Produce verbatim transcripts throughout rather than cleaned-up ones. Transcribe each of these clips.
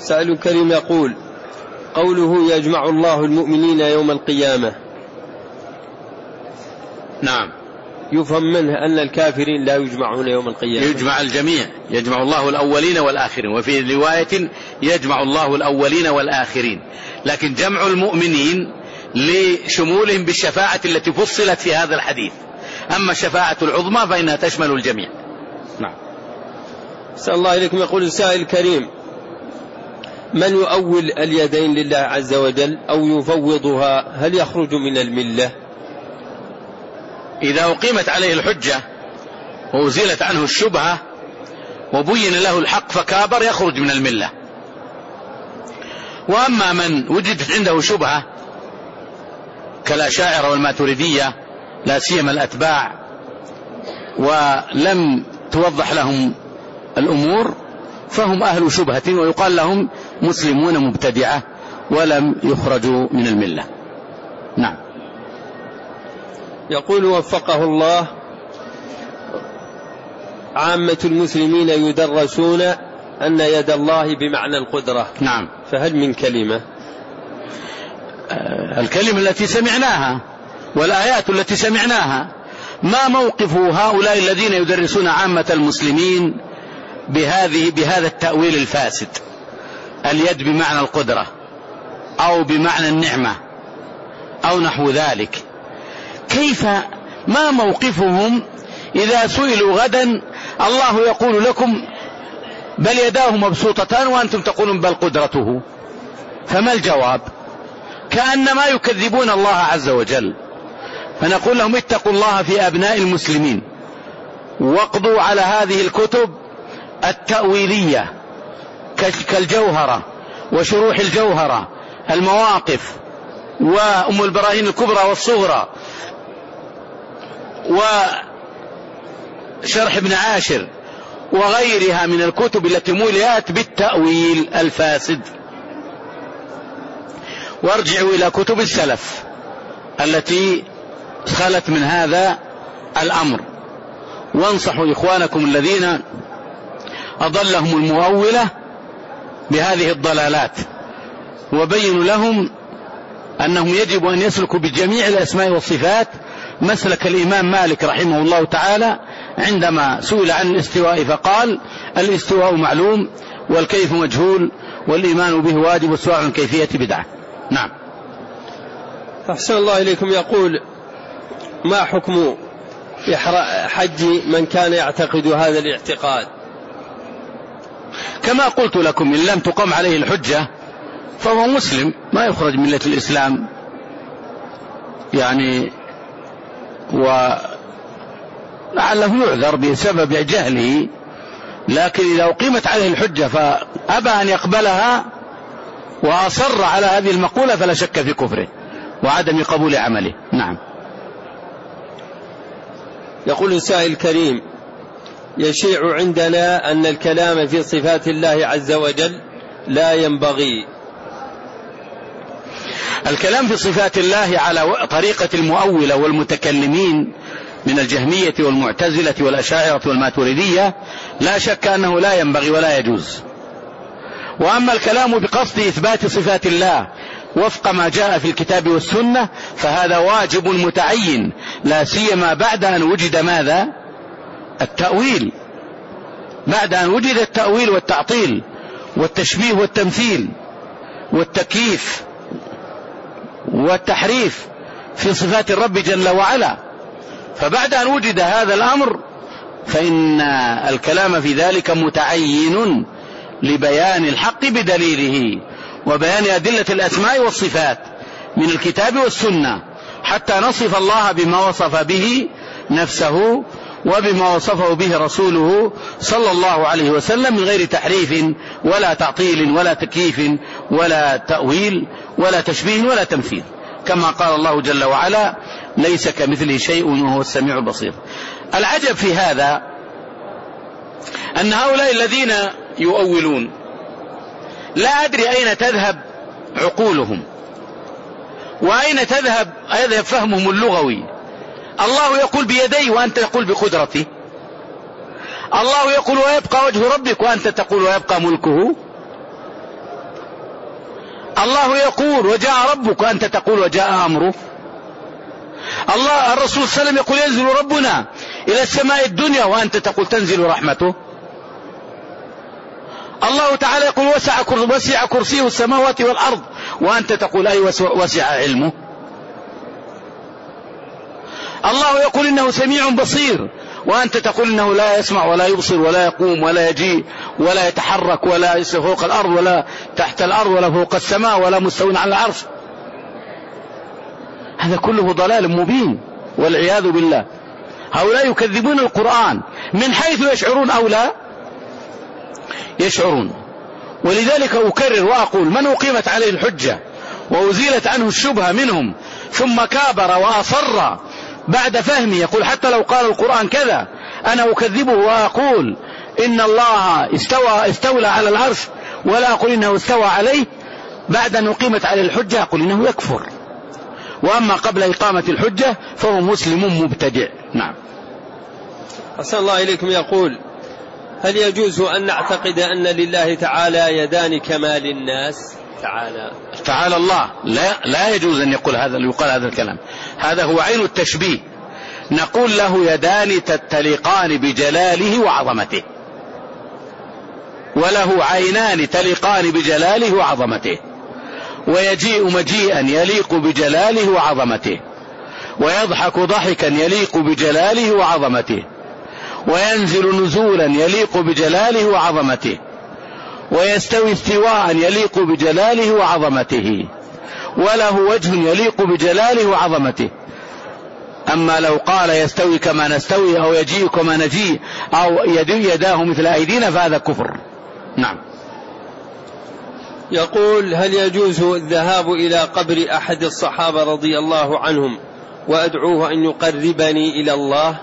سائل كريم يقول: قوله يجمع الله المؤمنين يوم القيامة، نعم، يفهم منه أن الكافرين لا يجمعون يوم القيامة؟ يجمع الجميع، يجمع الله الأولين والآخرين، وفي رواية يجمع الله الأولين والآخرين، لكن جمع المؤمنين لشمولهم بالشفاعة التي فصلت في هذا الحديث، أما الشفاعة العظمى فإنها تشمل الجميع. نعم. سأل الله إليكم. يقول السائل الكريم: من يؤول اليدين لله عز وجل أو يفوضها هل يخرج من الملة؟ إذا أقيمت عليه الحجة وأزيلت عنه الشبهة وبين له الحق فكابر يخرج من الملة. وأما من وجدت عنده شبهة كالأشاعرة والماتريدية لا سيما الأتباع ولم توضح لهم الأمور فهم أهل شبهة ويقال لهم مسلمون مبتدعة ولم يخرجوا من الملة. نعم. يقول: وفقه الله، عامة المسلمين يدرسون أن يد الله بمعنى القدرة. نعم. فهل من كلمة؟ آه الكلمة التي سمعناها والآيات التي سمعناها. ما موقف هؤلاء الذين يدرسون عامة المسلمين بهذه بهذا التأويل الفاسد، اليد بمعنى القدرة أو بمعنى النعمة أو نحو ذلك؟ كيف ما موقفهم إذا سئلوا غدا الله يقول لكم بل يداه مبسوطتان وأنتم تقولون بل قدرته؟ فما الجواب؟ كأنما يكذبون الله عز وجل. فنقول لهم: اتقوا الله في أبناء المسلمين واقضوا على هذه الكتب التأويلية كالجوهرة وشروح الجوهرة، المواقف وأم البراهين الكبرى والصغرى وشرح ابن عاشر وغيرها من الكتب التي ملئت بالتأويل الفاسد. وارجعوا إلى كتب السلف التي خلت من هذا الأمر، وانصحوا إخوانكم الذين أضلهم المؤولة بهذه الضلالات، وبينوا لهم أنهم يجب أن يسلكوا بجميع الأسماء والصفات مسلك الإمام مالك رحمه الله تعالى عندما سئل عن الاستواء فقال: الاستواء معلوم والكيف مجهول والإيمان به واجب والسؤال عن كيفية بدعة. نعم. أحسن الله إليكم. يقول: ما حكم حج من كان يعتقد هذا الاعتقاد؟ كما قلت لكم، إن لم تقم عليه الحجة فهو مسلم ما يخرج من ملة الإسلام يعني، ولعله يعذر بسبب جهله، لكن إذا أقيمت عليه الحجة فأبى أن يقبلها وأصر على هذه المقولة فلا شك في كفره وعدم قبول عمله. نعم. يقول السائل الكريم: يشيع عندنا أن الكلام في صفات الله عز وجل لا ينبغي. الكلام في صفات الله على طريقة المؤولة والمتكلمين من الجهمية والمعتزلة والأشاعرة والماتريدية لا شك أنه لا ينبغي ولا يجوز. وأما الكلام بقصد إثبات صفات الله وفق ما جاء في الكتاب والسنة فهذا واجب متعين، لا سيما بعد أن وجد ماذا؟ التأويل. بعد أن وجد التأويل والتعطيل والتشبيه والتمثيل والتكييف والتحريف في صفات الرب جل وعلا، فبعد أن وجد هذا الأمر فإن الكلام في ذلك متعين لبيان الحق بدليله وبيان أدلة الأسماء والصفات من الكتاب والسنة، حتى نصف الله بما وصف به نفسه وبما وصفه به رسوله صلى الله عليه وسلم من غير تحريف ولا تعطيل ولا تكييف ولا تأويل ولا تشبيه ولا تمثيل، كما قال الله جل وعلا: ليس كمثله شيء وهو السميع البصير. العجب في هذا أن هؤلاء الذين يؤولون لا أدري أين تذهب عقولهم وأين تذهب يذهب فهمهم اللغوي. الله يقول بيديه وأنت تقول بقدرته، الله يقول ويبقى وجه ربك وأنت تقول ويبقى ملكه. الله يقول وجاء ربك، وأنت تقول وجاء أمره. الله الرسول صلى الله عليه وسلم يقول ينزل ربنا إلى السماء الدنيا، وأنت تقول تنزل رحمته. الله تعالى يقول وسع وسع كرسيه السماوات والأرض، وأنت تقول أي وسع علمه. الله يقول إنه سميع بصير، وأنت تقول إنه لا يسمع ولا يبصر ولا يقوم ولا يجيء ولا يتحرك ولا يستوي فوق الأرض ولا تحت الأرض ولا فوق السماء ولا مستوى على العرش. هذا كله ضلال مبين والعياذ بالله. هؤلاء يكذبون القرآن من حيث يشعرون أو لا يشعرون. ولذلك أكرر وأقول: من أقيمت عليه الحجة وأزيلت عنه الشبهة منهم ثم كابر وأصر بعد فهمه، يقول حتى لو قال القرآن كذا أنا أكذبه وأقول إن الله استوى استولى على العرش، ولا أقول إنه استوى عليه، بعد أن أقيمت عليه الحجة أقول إنه يكفر. وأما قبل إقامة الحجة فهو مسلم مبتدع. نعم. أحسن الله إليكم. يقول: هل يجوز أن نعتقد أن لله تعالى يدان كما للناس؟ تعالى تعالى الله لا, لا يجوز أن يقول هذا يقال هذا الكلام، هذا هو عين التشبيه. نقول له يدان تتلقان بجلاله وعظمته، وله عينان تلقان بجلاله وعظمته، ويجيء مجيئا يليق بجلاله وعظمته، ويضحك ضحكا يليق بجلاله وعظمته، وينزل نزولا يليق بجلاله وعظمته، ويستوي استواء يليق بجلاله وعظمته، وله وجه يليق بجلاله وعظمته. أما لو قال يستوي كما نستوي أو يجيء كما نجيء أو يداه مثل أيدينا فهذا كفر. نعم. يقول: هل يجوز الذهاب إلى قبر أحد الصحابة رضي الله عنهم وأدعوه أن يقربني إلى الله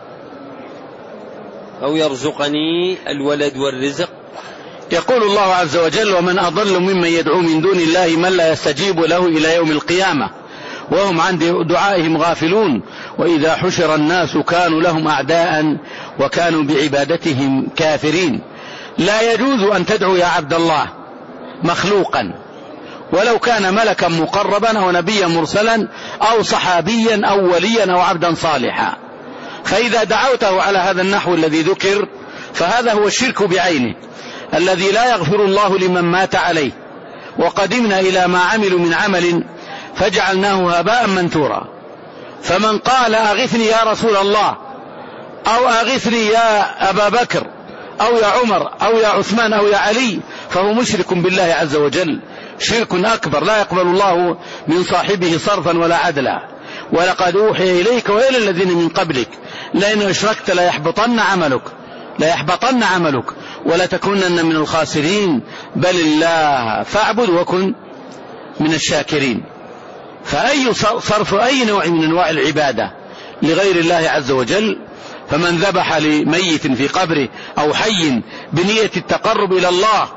أو يرزقني الولد والرزق؟ يقول الله عز وجل: ومن أضل ممن يدعو من دون الله من لا يستجيب له إلى يوم القيامة وهم عن دعائهم غافلون، وإذا حشر الناس كانوا لهم أعداء وكانوا بعبادتهم كافرين. لا يجوز أن تدعو يا عبد الله مخلوقا، ولو كان ملكا مقربا أو نبيا مرسلا أو صحابيا أو وليا أو عبدا صالحا، فإذا دعوته على هذا النحو الذي ذكر فهذا هو الشرك بعينه الذي لا يغفر الله لمن مات عليه. وقدمنا إلى ما عملوا من عمل فجعلناه هباء منثورا. فمن قال أغثني يا رسول الله أو أغثني يا أبا بكر أو يا عمر أو يا عثمان أو يا علي فهو مشرك بالله عز وجل شرك أكبر لا يقبل الله من صاحبه صرفا ولا عدلا. ولقد أوحي إليك وإلى الذين من قبلك لئن أشركت لا يحبطن عملك لا يحبطن عملك ولا تكونن من الخاسرين بل الله فاعبد وكن من الشاكرين. فأي صرف أي نوع من أنواع العبادة لغير الله عز وجل، فمن ذبح لميت في قبره أو حي بنية التقرب إلى الله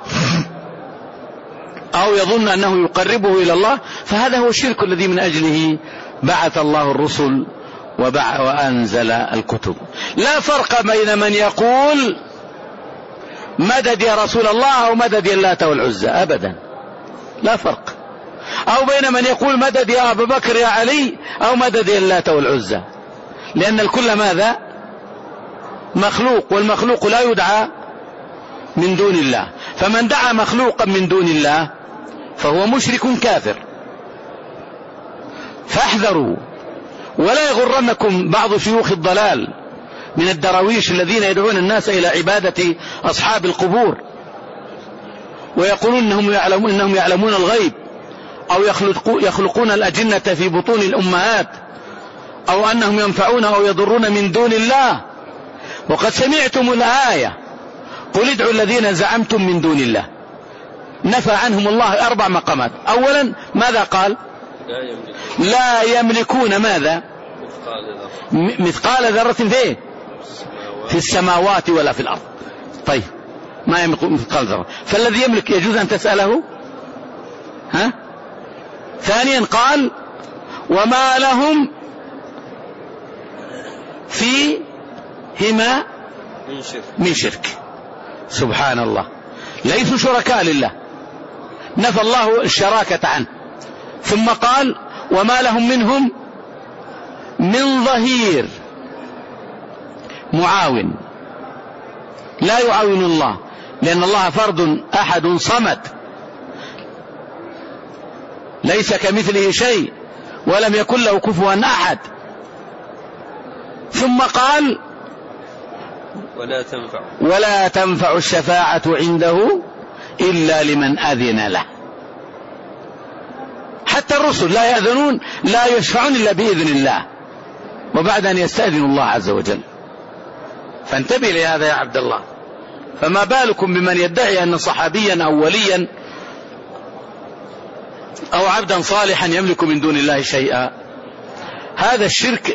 أو يظن أنه يقربه إلى الله فهذا هو الشرك الذي من أجله بعث الله الرسل وأنزل الكتب. لا فرق بين من يقول مدد يا رسول الله أو مدد يا اللات والعزى أبدا، لا فرق. أو بين من يقول مدد يا أبا بكر يا علي أو مدد يا اللات والعزى، لأن الكل ماذا؟ مخلوق، والمخلوق لا يدعى من دون الله. فمن دعا مخلوقا من دون الله فهو مشرك كافر. فاحذروا ولا يغرنكم بعض شيوخ الضلال من الدراويش الذين يدعون الناس إلى عبادة أصحاب القبور ويقولون إنهم يعلمون, إنهم يعلمون الغيب أو يخلقون الأجنة في بطون الأمهات أو أنهم ينفعون أو يضرون من دون الله. وقد سمعتم الآية قل ادعوا الذين زعمتم من دون الله، نفى عنهم الله أربع مقامات. أولا ماذا قال؟ لا يملكون ماذا؟ مثقال ذرة في في السماوات ولا في الأرض. طيب ما يملك مثقال ذرة، فالذي يملك يجوز أن تسأله؟ ها؟ ثانيا قال وما لهم فيهما من شرك. سبحان الله، ليسوا شركاء لله نفى الله الشراكة عنه، ثم قال وما لهم منهم من ظهير، معاون، لا يعاون الله، لأن الله فرد أحد صمد ليس كمثله شيء ولم يكن له كفوا أحد. ثم قال ولا تنفع ولا تنفع الشفاعة عنده إلا لمن أذن له. حتى الرسل لا يأذنون، لا يشفعون إلا بإذن الله، وبعد أن يستأذن الله عز وجل. فانتبه لهذا يا عبد الله. فما بالكم بمن يدعي أن صحابيا أو وليا أو عبدا صالحا يملك من دون الله شيئا. هذا الشرك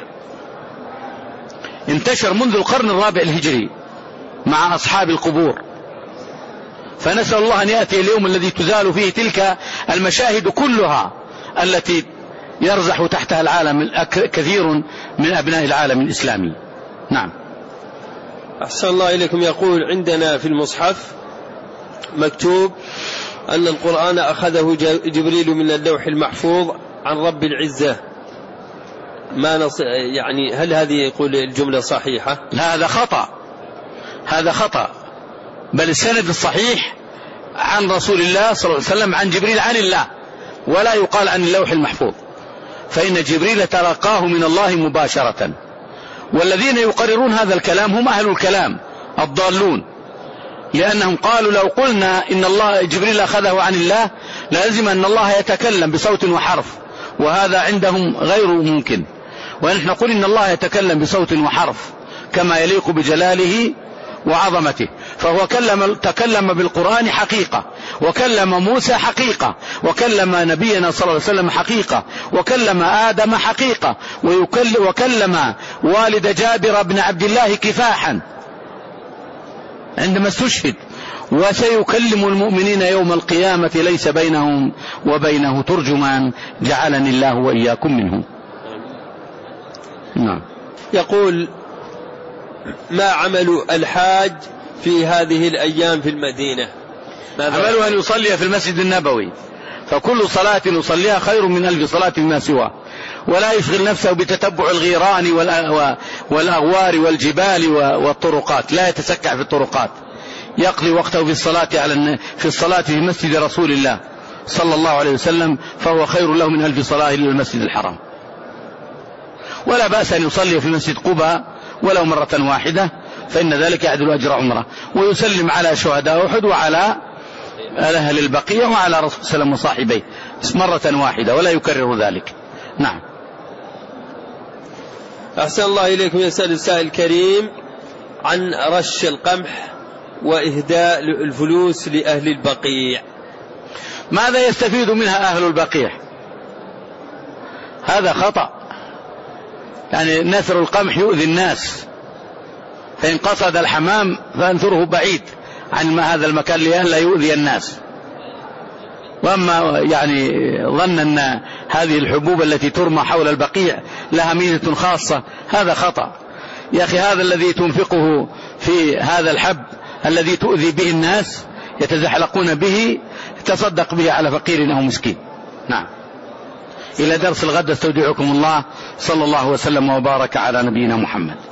انتشر منذ القرن الرابع الهجري مع أصحاب القبور، فنسأل الله أن يأتي اليوم الذي تزال فيه تلك المشاهد كلها التي يرزح تحتها العالم كثير من أبناء العالم الإسلامي. نعم. أحسن الله إليكم. يقول عندنا في المصحف مكتوب أن القرآن أخذه جبريل من اللوح المحفوظ عن رب العزة. ما نص... يعني هل هذه يقول الجملة صحيحة؟ لا، هذا خطأ، هذا خطأ، بل السند الصحيح عن رسول الله صلى الله عليه وسلم عن جبريل عن الله، ولا يقال عن اللوح المحفوظ، فإن جبريل تلقاه من الله مباشرة. والذين يقررون هذا الكلام هم أهل الكلام الضالون، لأنهم قالوا لو قلنا إن الله جبريل أخذه عن الله لازم أن الله يتكلم بصوت وحرف، وهذا عندهم غير ممكن. ونحن نقول إن الله يتكلم بصوت وحرف كما يليق بجلاله وعظمته، فهو كلم تكلم بالقرآن حقيقة، وكلم موسى حقيقة، وكلم نبينا صلى الله عليه وسلم حقيقة، وكلم آدم حقيقة، وكلم والد جابر بن عبد الله كفاحا عندما استشهد، وسيكلم المؤمنين يوم القيامة ليس بينهم وبينه ترجمان، جعلني الله وإياكم منهم. نعم. يقول ما عمل الحاج في هذه الأيام في المدينة؟ عمله أن يصلي في المسجد النبوي، فكل صلاة يصليها خير من ألف صلاة ما سواه، ولا يشغل نفسه بتتبع الغيران والأغوار والجبال والطرقات، لا يتسكع في الطرقات، يقضي وقته في الصلاة على في الصلاة في مسجد رسول الله صلى الله عليه وسلم، فهو خير له من ألف صلاة إلى المسجد الحرام. ولا بأس أن يصلي في مسجد قباء ولو مرة واحدة، فإن ذلك يعدل أجر عمره، ويسلم على شهداء أحد وعلى أهل البقية وعلى رسول الله وصاحبيه مرة واحدة، ولا يكرر ذلك. نعم. أحسن الله إليكم. يسأل السائل الكريم عن رش القمح وإهداء الفلوس لأهل البقيع. ماذا يستفيد منها أهل البقيع؟ هذا خطأ، يعني نثر القمح يؤذي الناس، فإن قصد الحمام فانثره بعيد عن ما هذا المكان لئلا يؤذي الناس. وأما يعني ظن أن هذه الحبوب التي ترمى حول البقيع لها ميزة خاصة، هذا خطأ. يا أخي هذا الذي تنفقه في هذا الحب الذي تؤذي به الناس يتزحلقون به، تصدق به على فقير أو مسكين. نعم. إلى درس الغد استودعكم الله، صلى الله وسلم وبارك على نبينا محمد.